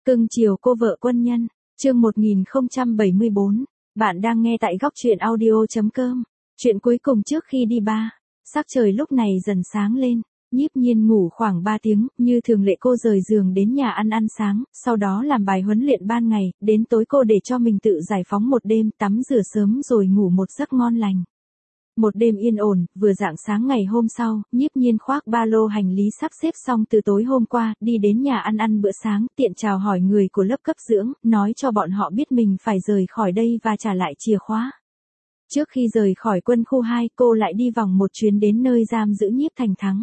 Cưng chiều cô vợ quân nhân, chương 1074, bạn đang nghe tại góc truyện audio.com. Chuyện cuối cùng trước khi đi ba, sắc trời lúc này dần sáng lên, Nhiếp Nhiên ngủ khoảng 3 tiếng, như thường lệ cô rời giường đến nhà ăn sáng, sau đó làm bài huấn luyện ban ngày, đến tối cô để cho mình tự giải phóng một đêm, tắm rửa sớm rồi ngủ một giấc ngon lành. Một đêm yên ổn, vừa rạng sáng ngày hôm sau, Nhiếp Nhiên khoác ba lô hành lý sắp xếp xong từ tối hôm qua, đi đến nhà ăn bữa sáng, tiện chào hỏi người của lớp cấp dưỡng, nói cho bọn họ biết mình phải rời khỏi đây và trả lại chìa khóa. Trước khi rời khỏi quân khu 2, cô lại đi vòng một chuyến đến nơi giam giữ Nhiếp Thành Thắng.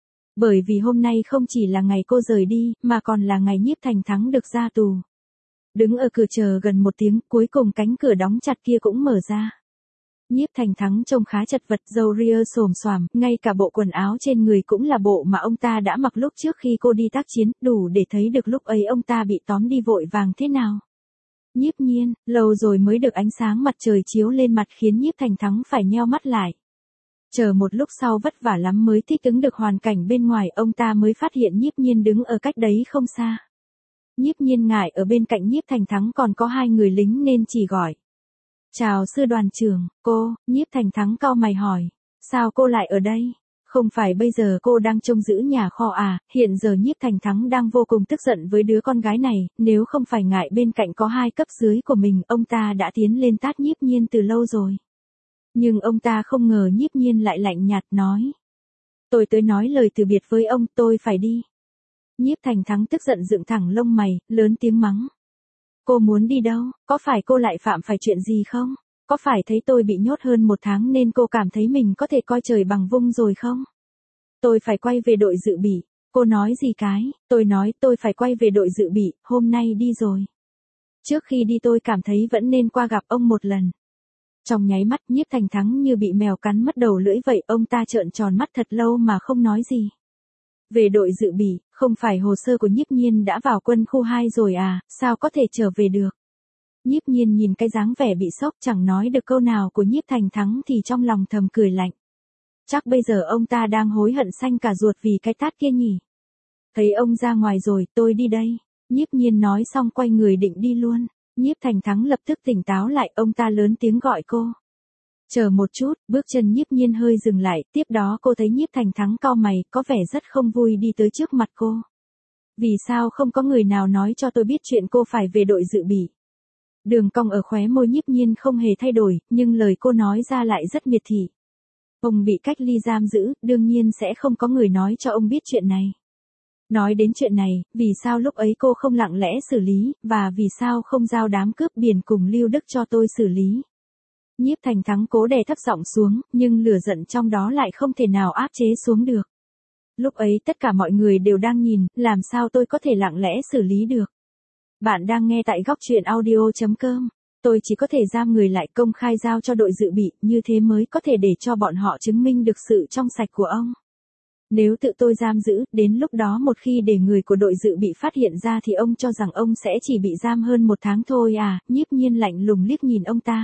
Bởi vì hôm nay không chỉ là ngày cô rời đi, mà còn là ngày Nhiếp Thành Thắng được ra tù. Đứng ở cửa chờ gần một tiếng, cuối cùng cánh cửa đóng chặt kia cũng mở ra. Nhiếp Thành Thắng trông khá chật vật, râu ria xồm xoàm, ngay cả bộ quần áo trên người cũng là bộ mà ông ta đã mặc lúc trước khi cô đi tác chiến, đủ để thấy được lúc ấy ông ta bị tóm đi vội vàng thế nào. Nhiếp Nhiên, lâu rồi mới được ánh sáng mặt trời chiếu lên mặt khiến Nhiếp Thành Thắng phải nheo mắt lại. Chờ một lúc sau vất vả lắm mới thích ứng được hoàn cảnh bên ngoài, ông ta mới phát hiện Nhiếp Nhiên đứng ở cách đấy không xa. Nhiếp Nhiên ngại ở bên cạnh Nhiếp Thành Thắng còn có hai người lính nên chỉ gọi. Chào sư đoàn trưởng, cô. Nhiếp Thành Thắng cau mày hỏi. Sao cô lại ở đây? Không phải bây giờ cô đang trông giữ nhà kho à? Hiện giờ Nhiếp Thành Thắng đang vô cùng tức giận với đứa con gái này, nếu không phải ngại bên cạnh có hai cấp dưới của mình, ông ta đã tiến lên tát Nhiếp Nhiên từ lâu rồi. Nhưng ông ta không ngờ Nhiếp Nhiên lại lạnh nhạt nói. Tôi tới nói lời từ biệt với ông, tôi phải đi. Nhiếp Thành Thắng tức giận dựng thẳng lông mày, lớn tiếng mắng. Cô muốn đi đâu? Có phải cô lại phạm phải chuyện gì không? Có phải thấy tôi bị nhốt hơn 1 tháng nên cô cảm thấy mình có thể coi trời bằng vung rồi không? Tôi phải quay về đội dự bị. Cô nói gì cái? Tôi nói tôi phải quay về đội dự bị, hôm nay đi rồi. Trước khi đi tôi cảm thấy vẫn nên qua gặp ông một lần. Trong nháy mắt Nhiếp Thành Thắng như bị mèo cắn mất đầu lưỡi vậy, ông ta trợn tròn mắt thật lâu mà không nói gì. Về đội dự bị, không phải hồ sơ của Nhiếp Nhiên đã vào quân khu 2 rồi à, sao có thể trở về được? Nhiếp Nhiên nhìn cái dáng vẻ bị sốc chẳng nói được câu nào của Nhiếp Thành Thắng thì trong lòng thầm cười lạnh. Chắc bây giờ ông ta đang hối hận xanh cả ruột vì cái tát kia nhỉ. Thấy ông ra ngoài rồi, tôi đi đây. Nhiếp Nhiên nói xong quay người định đi luôn. Nhiếp Thành Thắng lập tức tỉnh táo lại, ông ta lớn tiếng gọi cô. Chờ một chút, bước chân Nhiếp Nhiên hơi dừng lại, tiếp đó cô thấy Nhiếp Thành Thắng cau mày, có vẻ rất không vui đi tới trước mặt cô. Vì sao không có người nào nói cho tôi biết chuyện cô phải về đội dự bị? Đường cong ở khóe môi Nhiếp Nhiên không hề thay đổi, nhưng lời cô nói ra lại rất miệt thị. Ông bị cách ly giam giữ, đương nhiên sẽ không có người nói cho ông biết chuyện này. Nói đến chuyện này, vì sao lúc ấy cô không lặng lẽ xử lý, và vì sao không giao đám cướp biển cùng Lưu Đức cho tôi xử lý? Nhiếp Thành Thắng cố đè thấp giọng xuống, nhưng lửa giận trong đó lại không thể nào áp chế xuống được. Lúc ấy tất cả mọi người đều đang nhìn, làm sao tôi có thể lặng lẽ xử lý được? Bạn đang nghe tại góc truyện audio.com. Tôi chỉ có thể giam người lại, công khai giao cho đội dự bị, như thế mới có thể để cho bọn họ chứng minh được sự trong sạch của ông. Nếu tự tôi giam giữ, đến lúc đó một khi để người của đội dự bị phát hiện ra thì ông cho rằng ông sẽ chỉ bị giam hơn 1 tháng thôi à? Nhiếp Nhiên lạnh lùng liếc nhìn ông ta.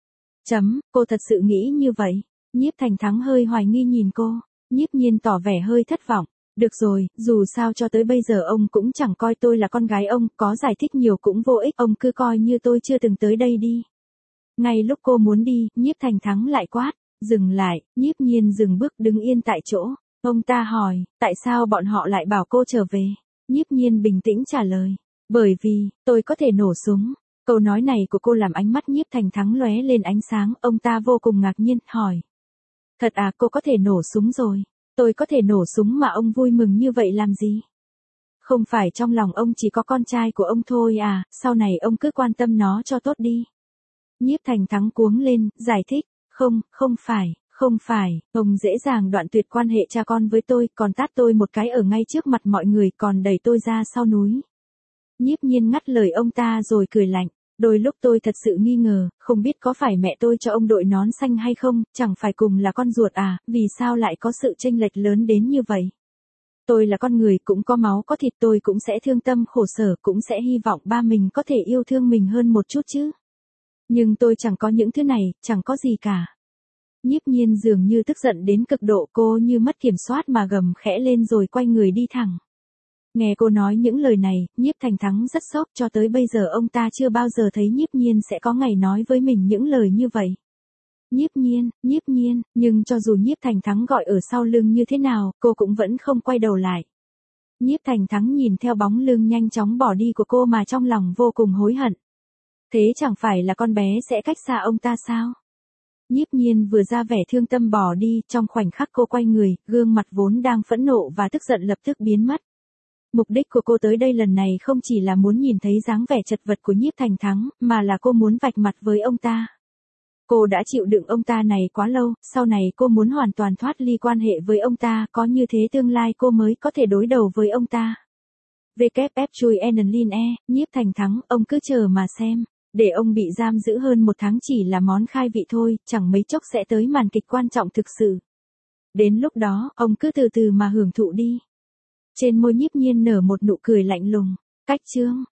Cô thật sự nghĩ như vậy? Nhiếp Thành Thắng hơi hoài nghi nhìn cô. Nhiếp Nhiên tỏ vẻ hơi thất vọng. Được rồi, dù sao cho tới bây giờ ông cũng chẳng coi tôi là con gái ông, có giải thích nhiều cũng vô ích, ông cứ coi như tôi chưa từng tới đây đi. Ngay lúc cô muốn đi, Nhiếp Thành Thắng lại quát. Dừng lại. Nhiếp Nhiên dừng bước đứng yên tại chỗ. Ông ta hỏi, tại sao bọn họ lại bảo cô trở về? Nhiếp Nhiên bình tĩnh trả lời. Bởi vì, tôi có thể nổ súng. Câu nói này của cô làm ánh mắt Nhiếp Thành Thắng lóe lên ánh sáng, ông ta vô cùng ngạc nhiên, hỏi. Thật à, cô có thể nổ súng rồi? Tôi có thể nổ súng mà ông vui mừng như vậy làm gì? Không phải trong lòng ông chỉ có con trai của ông thôi à, sau này ông cứ quan tâm nó cho tốt đi. Nhiếp Thành Thắng cuống lên, giải thích. Không phải, ông dễ dàng đoạn tuyệt quan hệ cha con với tôi, còn tát tôi một cái ở ngay trước mặt mọi người, còn đẩy tôi ra sau núi. Nhiếp Nhiên ngắt lời ông ta rồi cười lạnh. Đôi lúc tôi thật sự nghi ngờ, không biết có phải mẹ tôi cho ông đội nón xanh hay không, chẳng phải cùng là con ruột à, vì sao lại có sự chênh lệch lớn đến như vậy? Tôi là con người cũng có máu có thịt, tôi cũng sẽ thương tâm khổ sở, cũng sẽ hy vọng ba mình có thể yêu thương mình hơn một chút chứ. Nhưng tôi chẳng có những thứ này, chẳng có gì cả. Nhiếp Nhiên dường như tức giận đến cực độ, cô như mất kiểm soát mà gầm khẽ lên rồi quay người đi thẳng. Nghe cô nói những lời này, Nhiếp Thành Thắng rất sốc, cho tới bây giờ ông ta chưa bao giờ thấy Nhiếp Nhiên sẽ có ngày nói với mình những lời như vậy. Nhiếp nhiên, nhưng cho dù Nhiếp Thành Thắng gọi ở sau lưng như thế nào, cô cũng vẫn không quay đầu lại. Nhiếp Thành Thắng nhìn theo bóng lưng nhanh chóng bỏ đi của cô mà trong lòng vô cùng hối hận. Thế chẳng phải là con bé sẽ cách xa ông ta sao? Nhiếp Nhiên vừa ra vẻ thương tâm bỏ đi, trong khoảnh khắc cô quay người, gương mặt vốn đang phẫn nộ và tức giận lập tức biến mất. Mục đích của cô tới đây lần này không chỉ là muốn nhìn thấy dáng vẻ chật vật của Nhiếp Thành Thắng, mà là cô muốn vạch mặt với ông ta. Cô đã chịu đựng ông ta này quá lâu, sau này cô muốn hoàn toàn thoát ly quan hệ với ông ta, có như thế tương lai cô mới có thể đối đầu với ông ta. WF chui Enlin Nhiếp Thành Thắng, ông cứ chờ mà xem. Để ông bị giam giữ hơn 1 tháng chỉ là món khai vị thôi, chẳng mấy chốc sẽ tới màn kịch quan trọng thực sự. Đến lúc đó, ông cứ từ từ mà hưởng thụ đi. Trên môi Nhiếp Nhiên nở một nụ cười lạnh lùng. Cách chương